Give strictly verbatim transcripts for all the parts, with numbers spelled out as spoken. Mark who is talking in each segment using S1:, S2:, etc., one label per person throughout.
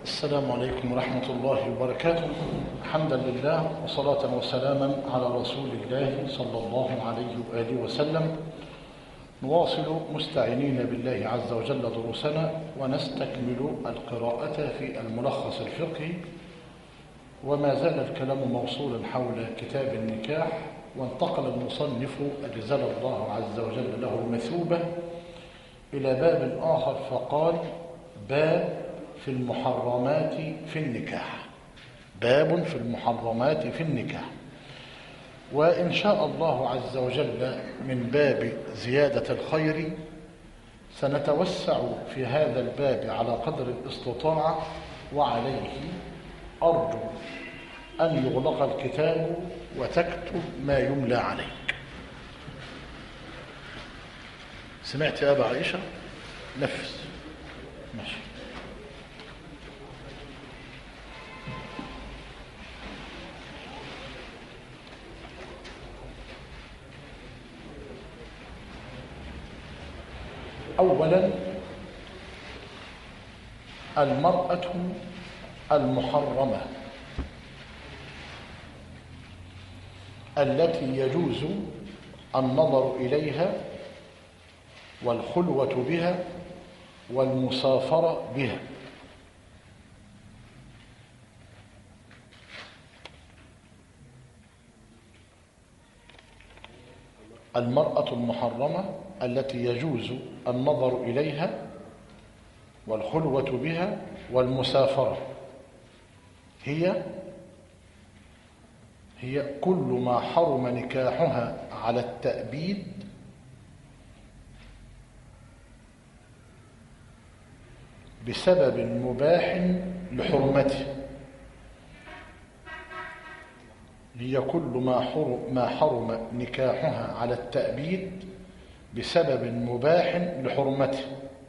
S1: السلام عليكم ورحمة الله وبركاته. حمدا لله وصلاة وسلاما على رسول الله صلى الله عليه وآله وسلم. نواصل مستعينين بالله عز وجل دروسنا ونستكمل القراءة في الملخص الفقهي، وما زال الكلام موصولا حول كتاب النكاح، وانتقل المصنف أجزل الله عز وجل له المثوبة إلى باب آخر فقال: باب في المحرمات في النكاح. باب في المحرمات في النكاح. وإن شاء الله عز وجل من باب زيادة الخير سنتوسع في هذا الباب على قدر الاستطاعة، وعليه أرجو أن يغلق الكتاب وتكتب ما يملى عليك. سمعت يا أبا عائشة؟ نفس ماشي. أولا، المرأة المحرمة التي يجوز النظر إليها والخلوة بها والمسافرة بها. المرأة المحرمة التي يجوز النظر إليها والخلوة بها والمسافرة هي هي كل ما حرم نكاحها على التأبيد بسبب مباح لحرمته. هي كل ما حرم, ما حرم نكاحها على التأبيد بسبب مباح لحرمته.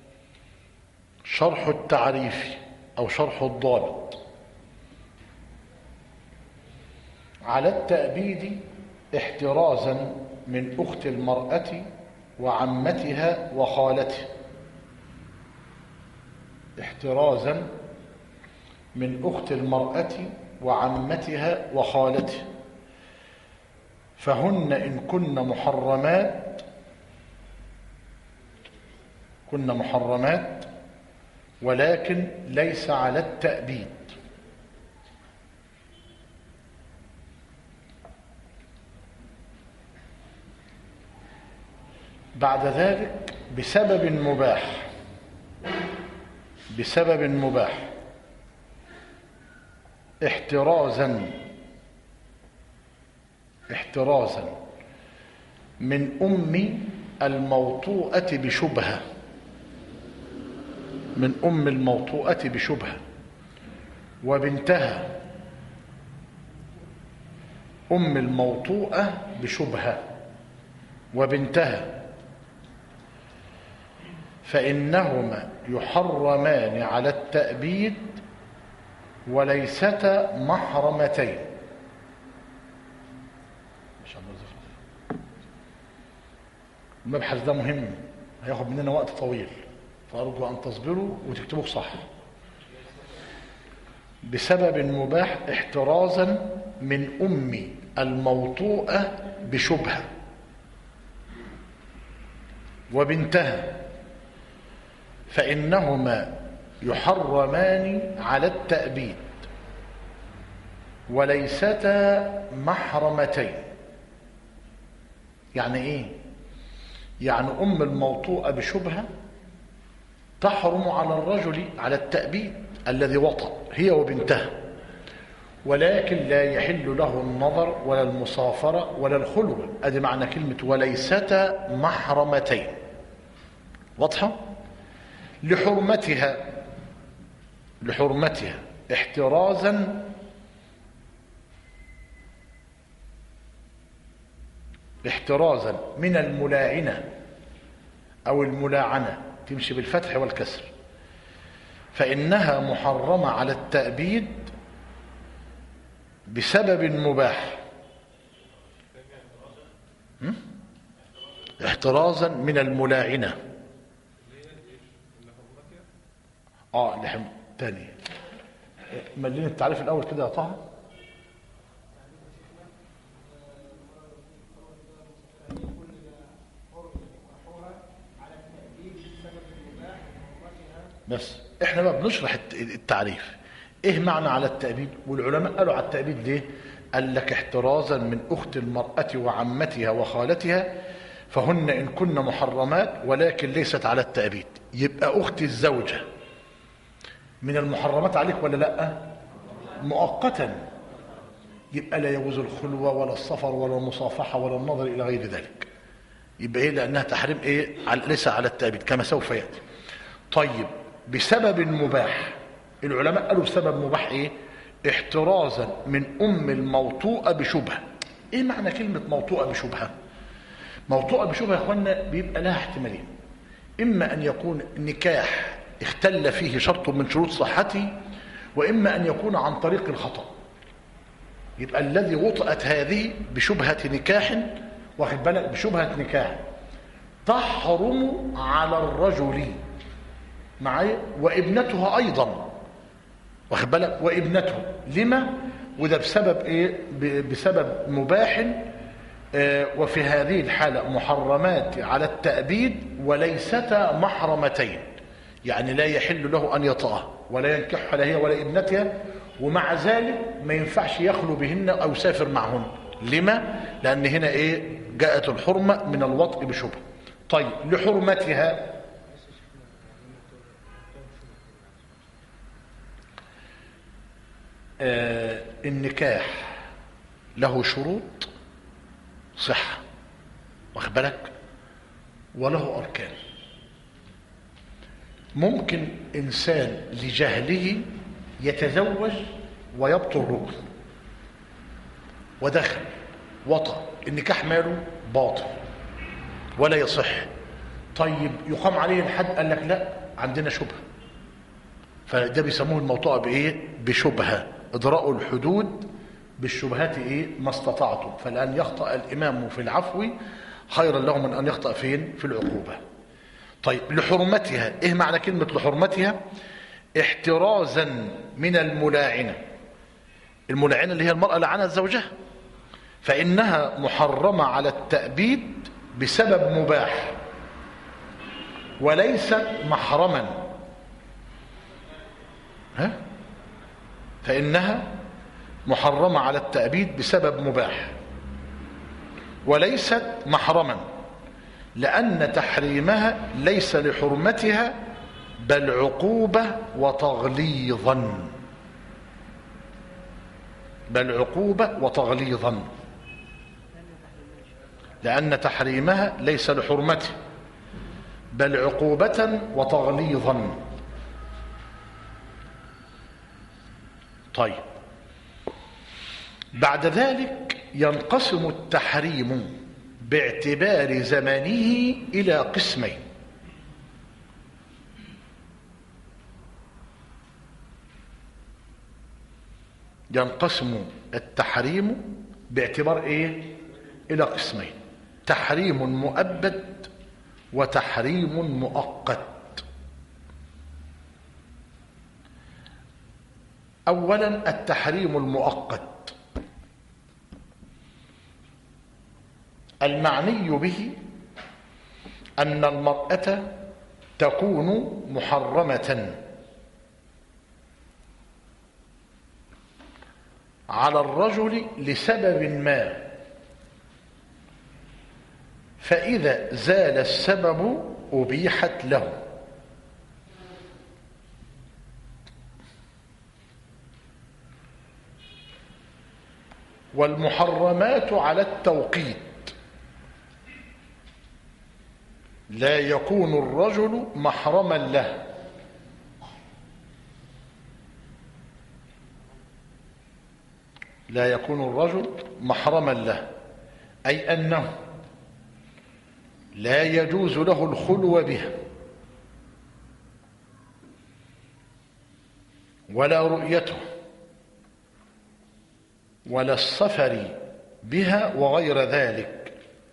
S1: شرح التعريف أو شرح الضابط: على التأبيد احترازا من أخت المرأة وعمتها وخالته. احترازا من أخت المرأة وعمتها وخالته، فهن إن كن محرمات كن محرمات ولكن ليس على التأبيد. بعد ذلك بسبب مباح بسبب مباح احترازا احترازا من أم الموطوءة بشبهة من أم الموطوءة بشبهة وبنتها. أم الموطوءة بشبهة وبنتها فإنهما يحرمان على التأبيد وليستا محرمتين. المبحث ده مهم، هياخد مننا وقت طويل، فأرجو أن تصبروا وتكتبوه صح. بسبب مباح احترازا من أم الموطوءة بشبهة وبنتها فإنهما يحرمان على التأبيد وليستا محرمتين. يعني ايه؟ يعني أم الموطوءة بشبهة تحرم على الرجل على التأبيد الذي وطأ هي وبنتها، ولكن لا يحل له النظر ولا المصافرة ولا الخلوة. ادي معنى كلمة وليستا محرمتين. واضحة؟ لحرمتها لحرمتها احترازا احترازا من الملاعنة أو الملاعنة، تمشي بالفتح والكسر. فإنها محرمة على التأبيد بسبب مباح احترازا من الملاعنة. اه لحم تاني ملين التعريف الأول كده يا طه. بس احنا بقى بنشرح التعريف ايه معنى على التأبيد. والعلماء قالوا على التأبيد ليه؟ قال لك احترازا من أخت المرأة وعمتها وخالتها، فهن إن كن محرمات ولكن ليست على التأبيد. يبقى أخت الزوجة من المحرمات عليك ولا لا؟ مؤقتا. يبقى لا يجوز الخلوة ولا السفر ولا المصافحة ولا النظر إلى غير ذلك. يبقى إيه؟ لأنها تحريم إيه؟ ليس على التأبيد كما سوف يأتي. طيب بسبب مباح، العلماء قالوا بسبب مباح إيه؟ احترازا من أم الموطوءة بشبهة. إيه معنى كلمة موطوءة بشبهة؟ موطوءة بشبهة يا أخوانا بيبقى لها احتمالين. إما أن يكون نكاح اختل فيه شرط من شروط صحته، وإما أن يكون عن طريق الخطأ. يبقى الذي وطأت هذه بشبهة نكاح، واخد بالك، بشبهة نكاح تحرم على الرجل معايا وابنتها أيضا، واخد بالك، وابنته. لما؟ وده بسبب إيه؟ بسبب مباح. آه وفي هذه الحالة محرمات على التأبيد وليستا محرمتين، يعني لا يحل له أن يطأها ولا ينكحها لا هي ولا ابنتها، ومع ذلك ما ينفعش يخلو بهن أو سافر معهن. لما؟ لأن هنا إيه؟ جاءت الحرمة من الوطء بشبه. طيب لحرمتها، آه النكاح له شروط صحة، واخد بالك، وله أركان. ممكن إنسان لجهله يتزوج ويبطل ركن ودخل وطأ، النكاح ماله باطل ولا يصح. طيب يقام عليه الحد، قال لك لا عندنا شبهة، فده بيسموه الموطوءة بإيه؟ بشبهة. إدراء الحدود بالشبهات إيه؟ ما استطعتم، فالآن يخطأ الإمام في العفو خيرا له من أن يخطأ فين؟ في العقوبة. طيب لحرمتها، إيه معنى كلمة لحرمتها؟ احترازا من الملاعنة. الملاعنة اللي هي المرأة لعنت زوجها، فإنها محرمة على التأبيد بسبب مباح وليست محرما. ها؟ فإنها محرمة على التأبيد بسبب مباح وليست محرما، لأن تحريمها ليس لحرمتها بل عقوبة وتغليظا، بل عقوبة وتغليظا، لأن تحريمها ليس لحرمته بل عقوبة وتغليظا. طيب بعد ذلك ينقسم التحريم باعتبار زمنه إلى قسمين. ينقسم التحريم باعتبار ايه؟ الى قسمين: تحريم مؤبد وتحريم مؤقت. اولا التحريم المؤقت، المعني به ان المرأة تكون محرمة على الرجل لسبب ما، فإذا زال السبب أبيحت له. والمحرمات على التوقيت، لا يكون الرجل محرما له، لا يكون الرجل محرما له، أي أنه لا يجوز له الخلو بها ولا رؤيته ولا السفر بها وغير ذلك،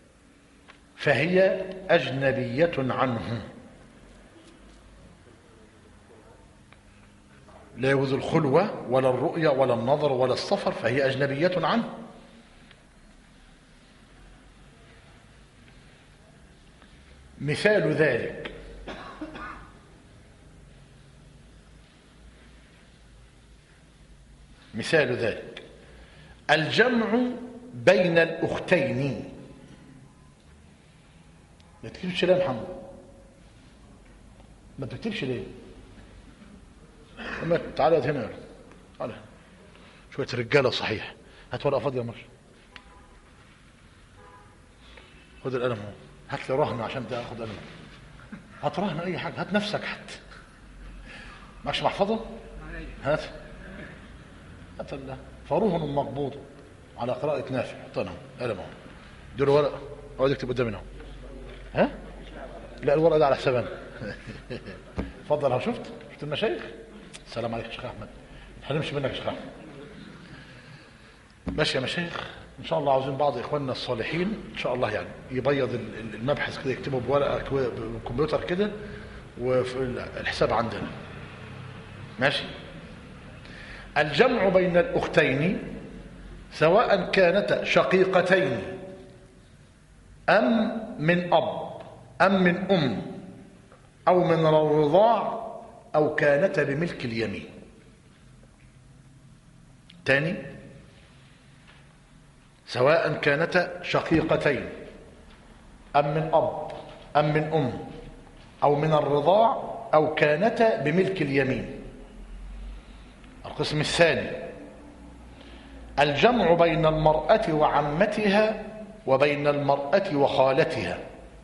S1: فهي أجنبية عنه. لا يجوز الخلوة ولا الرؤية ولا النظر ولا السفر، فهي أجنبية عنه. مثال ذلك مثال ذلك الجمع بين الأختين. ما تكتبش ليه يا محمد؟ ما تكتبش ليه؟ تعالى هنا، تعالى. شوية رجالة صحيح. هات ورقة فاضية مرة. خد القلم اهو. هات لي رهن عشان تاخد قلم. هات رهن أي حاجة، هات نفسك حتى. معكش محفظة؟ هات. هات الله. فرهن مقبوض على قراءة نافع. حطنا قلم اهو. اديله ورقة. اقعد اكتب قدامنا اهو. ها؟ لا الورقة ده على حساب انا. اتفضل اهو. شفت؟ شفت المشايخ؟ السلام عليكم يا شيخ احمد. ما تحرمش منك يا شيخ احمد. ماشي يا مشايخ. ان شاء الله عاوزين بعض اخواننا الصالحين ان شاء الله يعني يبيض المبحث كده، يكتبه بورقه بالكمبيوتر كده وفي الحساب عندنا. ماشي. الجمع بين الاختين سواء كانتا شقيقتين ام من اب ام من ام او من الرضاع او كانتا بملك اليمين. تاني، سواء كانتا شقيقتين أم من أب أم من أم أو من الرضاع أو كانتا بملك اليمين. القسم الثاني الجمع بين المرأة وعمتها وبين المرأة وخالتها.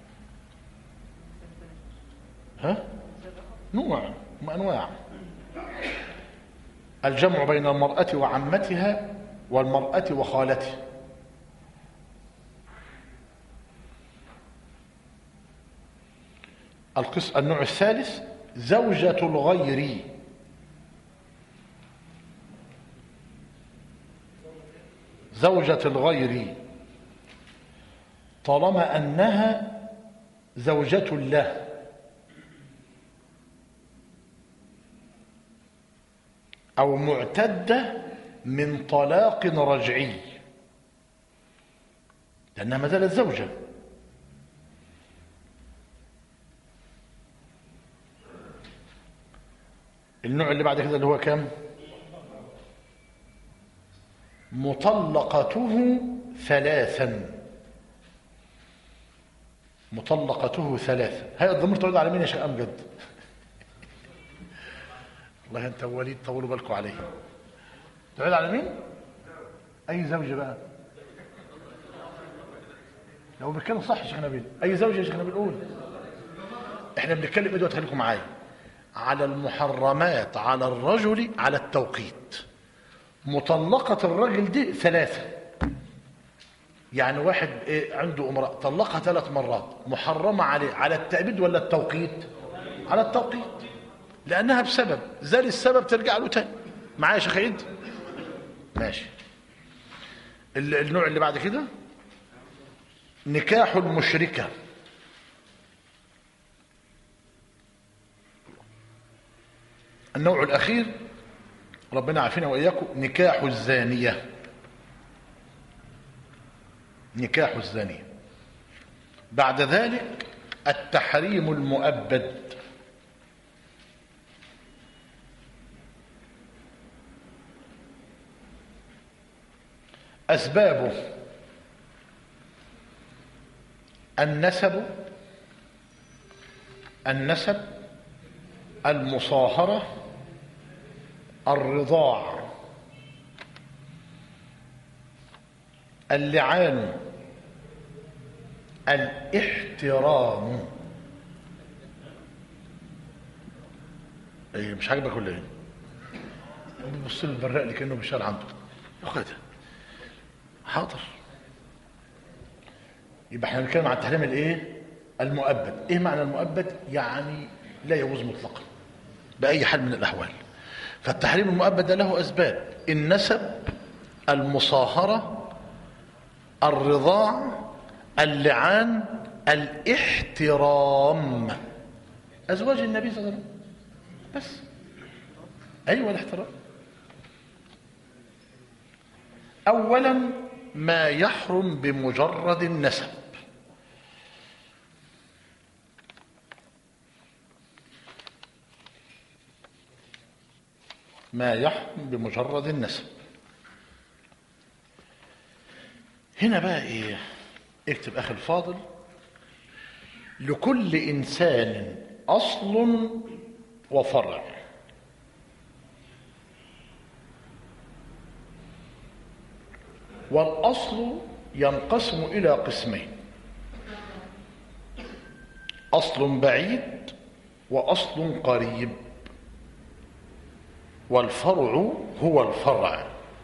S1: ها؟ نوع من أنواع الجمع بين المرأة وعمتها والمرأة وخالتها. القسم النوع الثالث زوجة الغير. زوجة الغير طالما أنها زوجة له أو معتدة من طلاق رجعي، لأنها ما زالت زوجة. النوع اللي بعد كده اللي هو كام؟ مطلقته ثلاثا. مطلقته ثلاثا. هاي الضمير تعود على مين يا شيخ أمجد؟ والله انت وليد طولوا بالكم عليه. تعود على مين؟ اي زوجة بقى؟ لو بنتكلم صح يا شيخ نبيل، اي زوجة يا شيخ نبيل قول. احنا بنتكلم ايه دلوقتي؟ خليكم معايا على المحرمات على الرجل على التوقيت. مطلقة الرجل دي ثلاثة، يعني واحد ايه عنده امرأة طلقها ثلاث مرات، محرمة عليه على التأبيد ولا التوقيت؟ على التوقيت، لأنها بسبب زال السبب ترجع له تاني. معايا يا شيخ عيد؟ ماشي. النوع اللي بعد كده نكاح المشركة. النوع الأخير ربنا عافينا وإياكم نكاح الزانية. نكاح الزانية. بعد ذلك التحريم المؤبد. أسبابه النسب النسب المصاهرة الرضاع اللعان الاحترام. ايه مش عاجبك ولا ايه؟ بيبص له البراق اللي كانه بيشتغل عنده. خدها حاضر. يبقى احنا بنتكلم عن التحريم الايه؟ المؤبد. ايه معنى المؤبد؟ يعني لا يجوز مطلقا باي حال من الاحوال. فالتحريم المؤبد ده له اسباب: النسب، المصاهرة، الرضاع، اللعان، الاحترام. ازواج النبي صلى الله عليه وسلم بس. أيوة الاحترام. أولا ما يحرم بمجرد النسب، ما يحرم بمجرد النسب. هنا بقى ايه؟ اكتب اخي الفاضل: لكل انسان اصل وفرع. والاصل ينقسم الى قسمين: اصل بعيد واصل قريب، والفرع هو الفرع.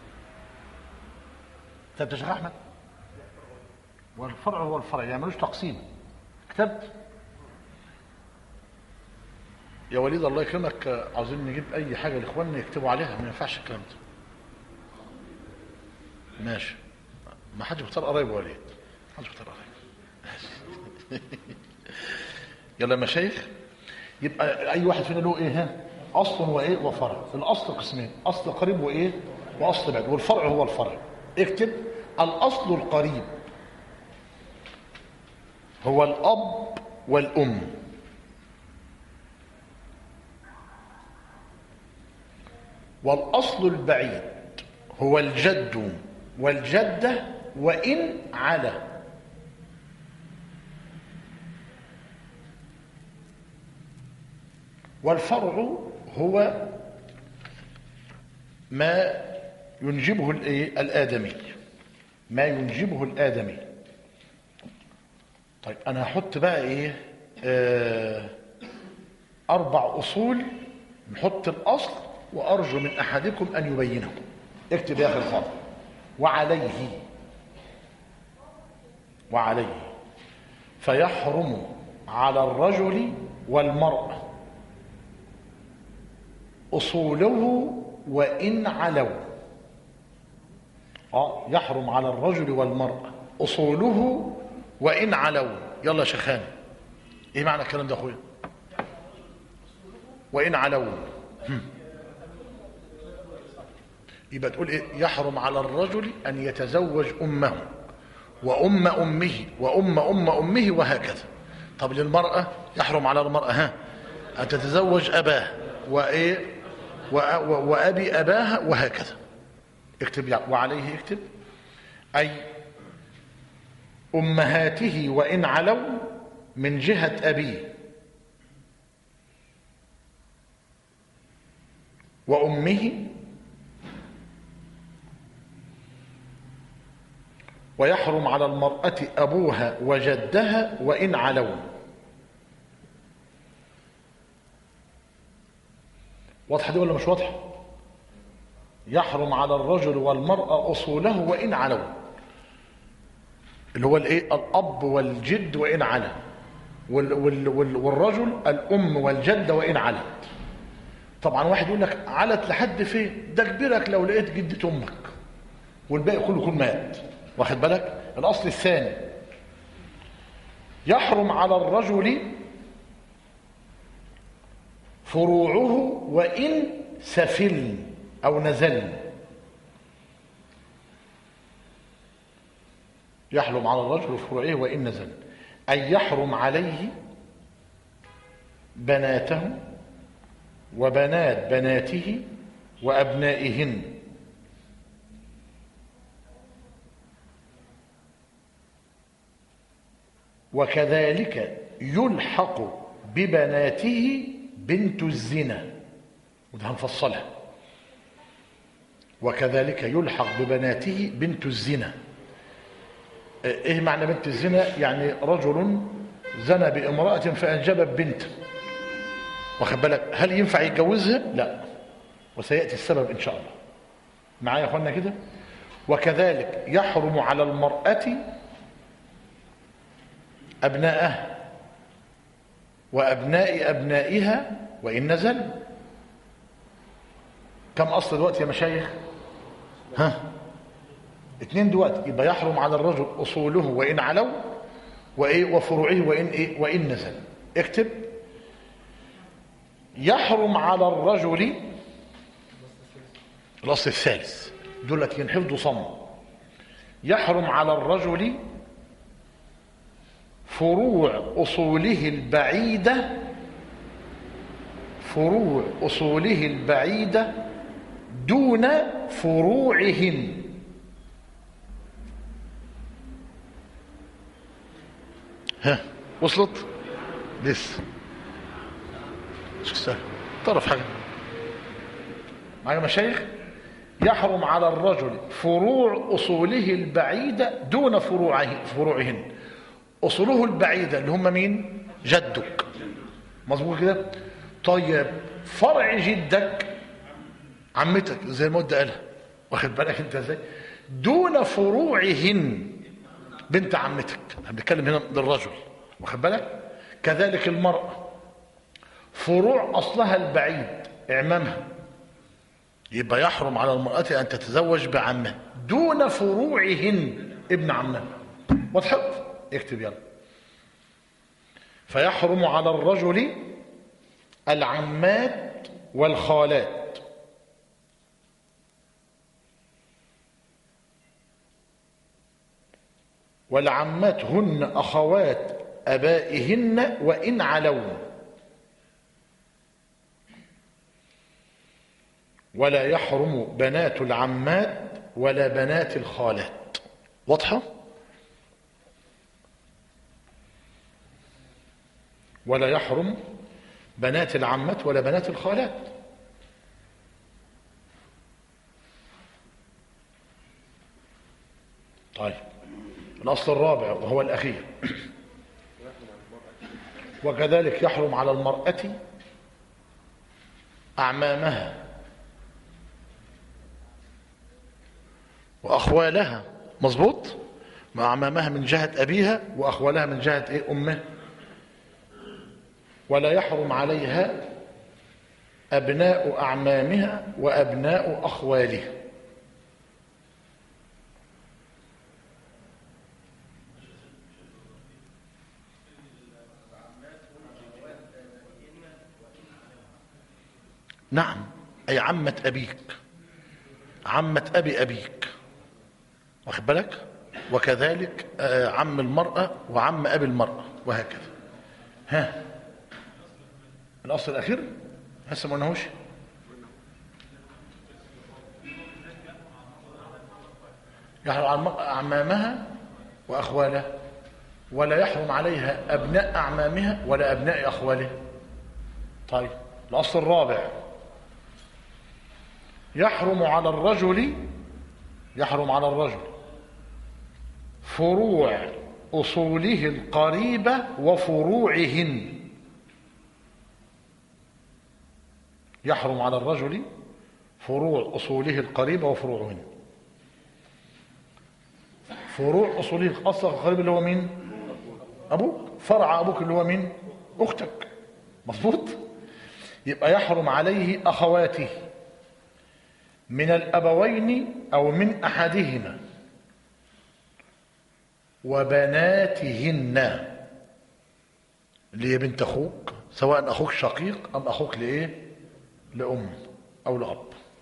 S1: كتبت يا شيخ احمد؟ والفرع هو الفرع، يعني ملوش تقسيم. كتبت يا وليد؟ الله يكرمك، عاوزين نجيب اي حاجه لاخواننا يكتبوا عليها، ما ينفعش الكلام ده. ماشي، ما حدش بيختار قرايب وليد، ما حدش بيختار قرايب. يلا يا مشايخ، يبقى اي واحد فينا له ايه؟ ها، اصل وايه وفرع. الاصل قسمين: اصل قريب وايه واصل بعيد، والفرع هو الفرع. اكتب: الاصل القريب هو الاب والام، والاصل البعيد هو الجد والجده وان علا. والفرع هو ما ينجبه الايه الادمي، ما ينجبه الادمي. طيب انا هحط بقى ايه؟ آه اربع اصول. نحط الاصل وارجو من احدكم ان يبينه. اكتب يا اخي الفاضل: وعليه وعليه فيحرم على الرجل والمرأة أصوله وإن علوا. اه يحرم على الرجل والمرأة أصوله وإن علوا. يلا يا شيخان، ايه معنى الكلام ده يا اخويا؟ وإن علوا يبقى تقول ايه؟ يحرم على الرجل أن يتزوج أمه وأم أمه وأم أم أمه وهكذا. طب للمرأة يحرم على المرأة ها أن تتزوج أباه وإيه وأبي أباها وهكذا. اكتب يعني وعليه، اكتب أي أمهاته وإن علوا من جهة أبيه وأمه، ويحرم على المرأة أبوها وجدها وإن علوا. واضحة دي ولا مش واضحة؟ يحرم على الرجل والمرأة أصوله وإن علوا، اللي هو الايه؟ الأب والجد وإن علا، وال وال وال والرجل الأم والجدة وإن علت. طبعا واحد يقول لك علت لحد فين؟ ده كبيرك لو لقيت جدة أمك والباقي كله يكون مات. واخد بالك؟ الأصل الثاني: يحرم على الرجل فروعه وإن سفل أو نزل. يحرم على الرجل فروعه وإن نزل، أي يحرم عليه بناته وبنات بناته وأبنائهن، وكذلك يلحق ببناته بنت الزنا. وده هنفصلها. وكذلك يلحق ببناته بنت الزنا. ايه معنى بنت الزنا؟ يعني رجل زنى بامرأة فأنجبت بنت. واخد بالك؟ هل ينفع يتجوزها؟ لا، وسيأتي السبب إن شاء الله. معايا يا اخوانا كده؟ وكذلك يحرم على المرأة أبناءها وأبناء أبنائها وإن نزل. كم أصل دلوقتي يا مشايخ؟ ها؟ اتنين دلوقتي. يبقى يحرم على الرجل أصوله وإن علوا وإيه وفروعه وإن إيه وإن نزل. اكتب: يحرم على الرجل الأصل الثالث دولت ينحفظوا صم. يحرم على الرجل فروع أصوله البعيدة فروع أصوله البعيدة دون فروعهن. ها وصلت؟ لسه مش سهل. تعرف حاجة معايا مشايخ؟ يحرم على الرجل فروع أصوله البعيدة دون فروعه فروعهن. أصوله البعيدة اللي هم مين؟ جدك، مظبوط كده؟ طيب فرع جدك عمتك زي ما قلنا قالها، واخد بالك انت ازاي؟ دون فروعهن بنت عمتك، احنا بنتكلم هنا للرجل، واخد بالك؟ كذلك المرأة فروع أصلها البعيد اعمامها، يبقى يحرم على المرأة أن تتزوج بعمها دون فروعهن ابن عمها. وضحت؟ اكتب يلا. فيحرم على الرجل العمات والخالات والعمات هن أخوات أبائهن وإن علون، ولا يحرم بنات العمات ولا بنات الخالات. واضحة؟ ولا يحرم بنات العمات ولا بنات الخالات. طيب الأصل الرابع وهو الأخير. وكذلك يحرم على المرأة أعمامها وأخوالها، مظبوط؟ ما أعمامها من جهة أبيها وأخوالها من جهة إيه؟ أمه. ولا يحرم عليها أبناء أعمامها وأبناء أخوالها. نعم، أي عمة أبيك، عمة أبي أبيك، واخد بالك؟ وكذلك عم المرأة وعم أبي المرأة وهكذا. ها الأصل الأخير هسه ما قلناهوش. يحرم على أعمامها وأخوالها، ولا يحرم عليها أبناء أعمامها ولا أبناء أخوالها. طيب الأصل الرابع. يحرم على الرجل يحرم على الرجل فروع أصوله القريبة وفروعهن. يحرم على الرجل فروع أصوله القريبة وفروعهن. فروع أصوله الأصل القريب اللي هو مين؟ أبوك. فرع أبوك اللي هو مين؟ أختك، مظبوط؟ يبقى يحرم عليه أخواته من الأبوين أو من أحدهما وبناتهن، اللي هي بنت أخوك، سواء أخوك شقيق أم أخوك لإيه؟ لأم أو لأب.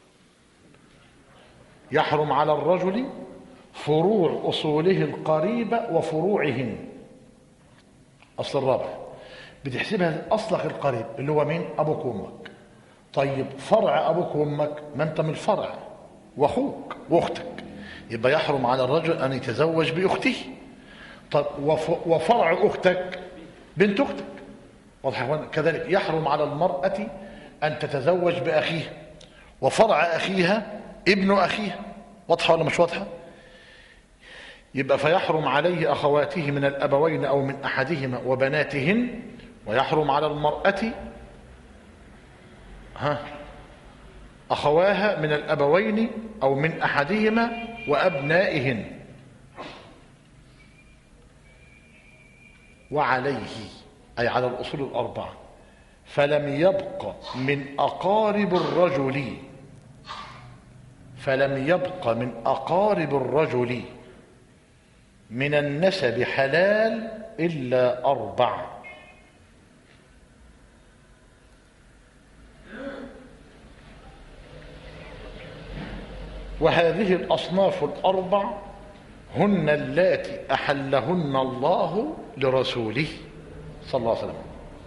S1: يحرم على الرجل فروع أصوله القريبة وفروعهن. أصل الرابع بتحسبها أصلك القريب اللي هو مين؟ أبوك وأمك. طيب فرع أبوك وأمك ما أنت من الفرع، وأخوك وأختك، يبقى يحرم على الرجل أن يتزوج بأخته. طب وفرع أختك بنت أختك، واضح؟ كذلك يحرم على المرأة أن تتزوج بأخيها، وفرع أخيها ابن أخيها. واضحة ولا مش واضحة؟ يبقى فيحرم عليه أخواته من الأبوين أو من أحدهما وبناتهن، ويحرم على المرأة ها أخواها من الأبوين أو من أحدهما وأبنائهن. وعليه أي على الأصول الأربعة فلم يبق من أقارب الرجل فلم يبق من أقارب الرجل من النسب حلال إلا أربع. وهذه الأصناف الأربع هن اللاتي أحلهن الله لرسوله صلى الله عليه وسلم.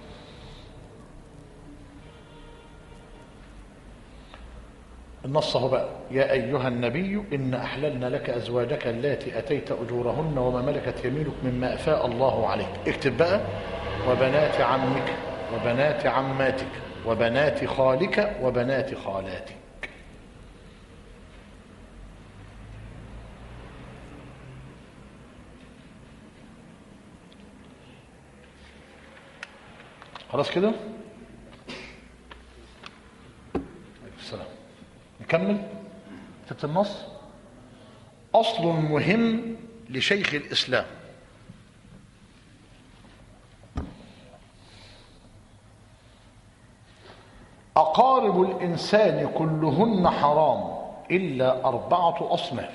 S1: النص هو بقى: يا أيها النبي إن أحللنا لك أزواجك اللاتي أتيت أجورهن وما ملكت يمينك مما أفاء الله عليك. اكتب بقى: وبنات عمك وبنات عماتك وبنات خالك وبنات خالاتك. خلاص كده؟ السلام. نكمل كتابة النص. أصل مهم لشيخ الإسلام: أقارب الإنسان كلهن حرام إلا أربعة أصناف: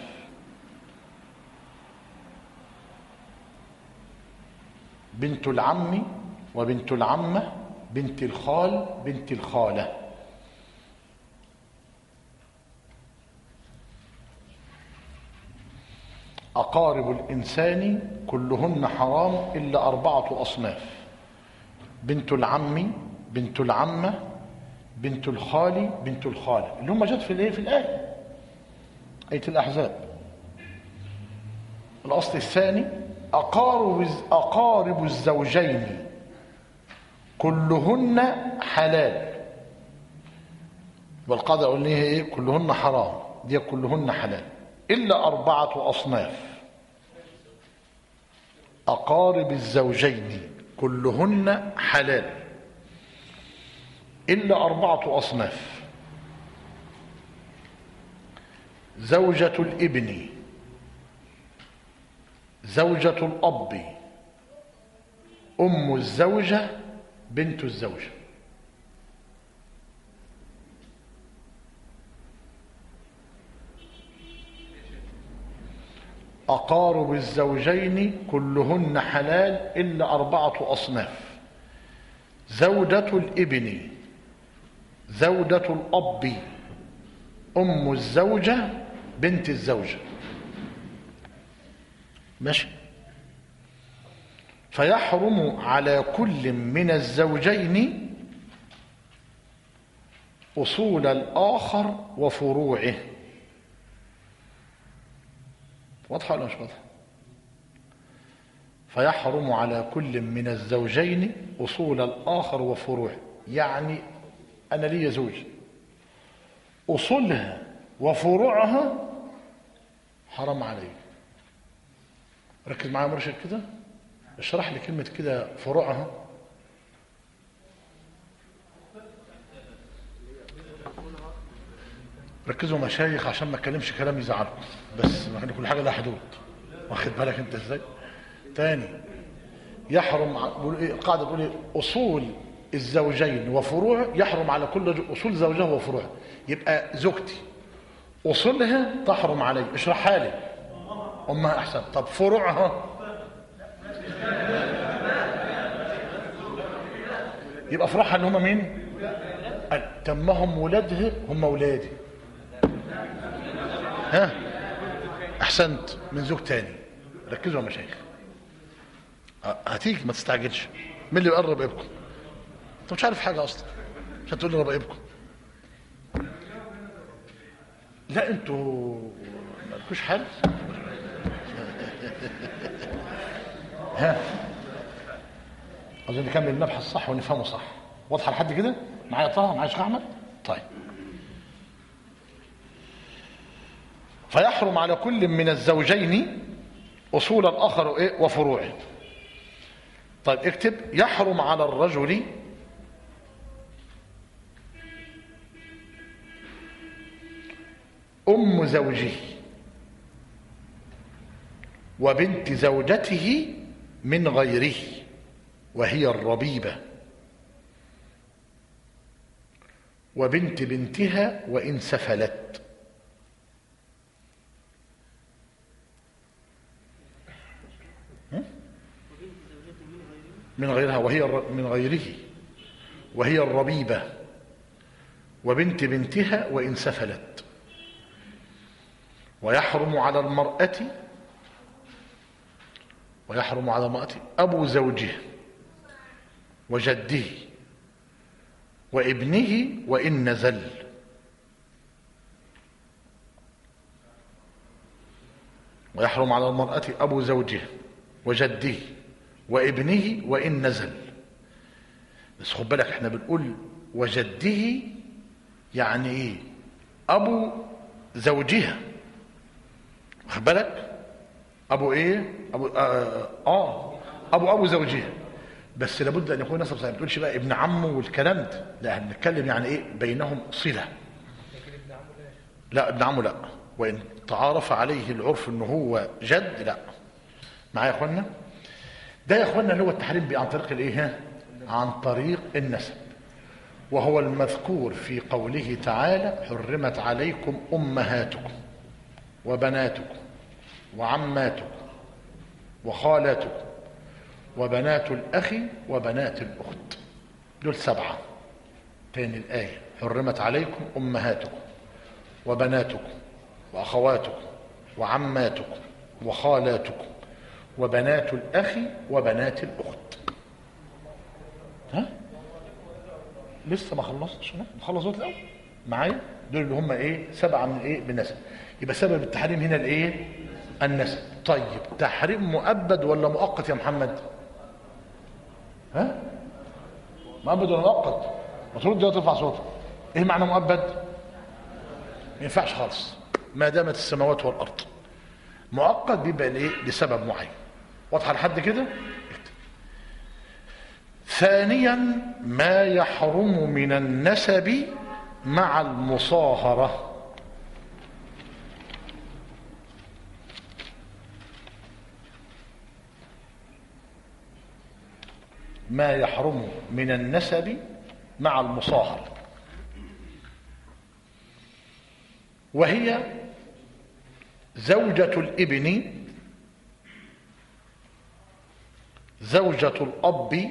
S1: بنت العم وبنت العمة بنت الخال بنت الخالة. أقارب الإنسان كلهن حرام إلا أربعة أصناف: بنت العم بنت العمة بنت الخال بنت الخالة، اللي هم جت في الايه في الآية آية الأحزاب. الأصل الثاني: أقارب أقارب الزوجين كلهن حلال. والقاعدة قلنا ايه؟ كلهن حرام، دي كلهن حلال إلا أربعة أصناف: أقارب الزوجين كلهن حلال إلا أربعة أصناف: زوجة الابن، زوجة الأب، أم الزوجة، بنت الزوجة. أقارب الزوجين كلهن حلال إلا أربعة أصناف: زوجة الابن، زوجة الأب، أم الزوجة، بنت الزوجة. ماشي. فيحرم على كل من الزوجين أصول الآخر وفروعه. واضحة ولا مش واضحة؟ فيحرم على كل من الزوجين أصول الآخر وفروعه. يعني أنا لي زوج، أصولها وفروعها حرام علي. ركز معايا مرشد كده، اشرح لي كلمة كده فروعها. ركزوا مشايخ عشان ما اتكلمش كلام يزعلكم، بس ما كل حاجة لها حدود، واخد بالك انت ازاي؟ تاني: يحرم، القاعدة بتقول ايه؟ أصول الزوجين وفروع، يحرم على كل أصول زوجها وفروعها. يبقى زوجتي أصولها تحرم علي، اشرحها لي. أمها أحسن. طب فروعها؟ يبقى فروعها اللي هم مين؟ تمهم ولادها هم ولادي. ها أحسنت، من زوج تاني. ركزوا يا مشايخ، هتيجي ما تستعجلش. مين اللي يقرب ابكم؟ انت مش عارف حاجه اصلا عشان تقول لي ربايبكم. لا انتوا مالكوش حل. ها عايزين نكمل المبحث صح ونفهمه صح. واضحه لحد كده؟ معايا طه؟ معايا شيخ احمد؟ طيب. فيحرم على كل من الزوجين اصول الاخر وفروعه. طيب اكتب: يحرم على الرجل أم زوجه وبنت زوجته من غيره وهي الربيبة، وبنت بنتها وإن سفلت. من غيرها وهي من غيره وهي الربيبة، وبنت بنتها وإن سفلت. ويحرم على المرأة ويحرم على المرأة أبو زوجها وجده وابنه وإن نزل. ويحرم على المرأة أبو زوجها وجده وابنه وإن نزل. بس خد بالك احنا بنقول وجده يعني ايه؟ أبو زوجها. خد بالك أبو ايه؟ أبو آه, آه أبو أبو زوجها، بس لابد أن يكون نسب صحيح. ما تقولش بقى ابن عمه والكلام ده، لا هنتكلم يعني ايه بينهم صلة. لا ابن عمه لا، وإن تعارف عليه العرف انه هو جد لا. معايا يا اخوانا؟ ده يا اخوانا اللي هو التحريم عن طريق الايه؟ عن طريق النسب، وهو المذكور في قوله تعالى حرمت عليكم امهاتكم وبناتكم وعماتكم وخالاتكم وبنات الاخ وبنات الاخت. دول سبعه. تاني الايه حرمت عليكم امهاتكم وبناتكم واخواتكم وعماتكم وخالاتكم وبنات الاخ وبنات الاخت. ها لسه ما خلصتش، نخلص دول الاول معايا. دول اللي هم ايه؟ سبعه من ايه؟ بالنسب. يبقى سبب التحريم هنا الايه؟ النسب. طيب تحريم مؤبد ولا مؤقت يا محمد؟ ها مؤبد ولا مؤقت؟ ما ترد دلوقتي ترفع صوتك. ايه معنى مؤبد؟ ما ينفعش خالص ما دامت السماوات والارض. مؤقت بيبقى ليه؟ لسبب معين. واضحه لحد كده؟ ثانيا ما يحرم من النسب مع المصاهرة. ما يحرم من النسب مع المصاهرة، وهي زوجة الابن، زوجة الأب،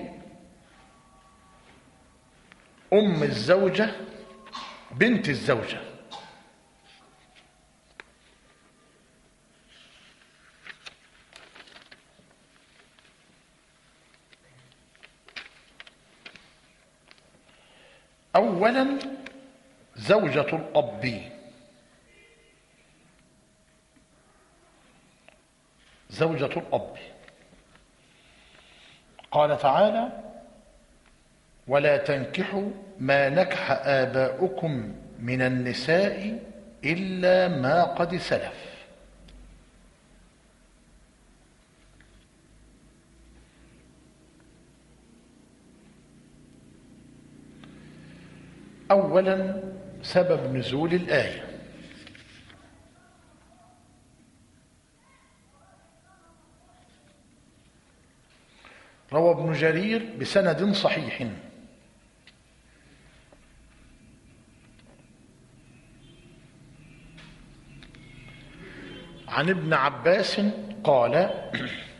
S1: أم الزوجة، بنت الزوجة. أولا زوجة الأب، زوجة الأب قال تعالى ولا تنكحوا ما نكح آباؤكم من النساء إلا ما قد سلف. أولا سبب نزول الآية. روى ابن جرير بسند صحيح عن ابن عباس قال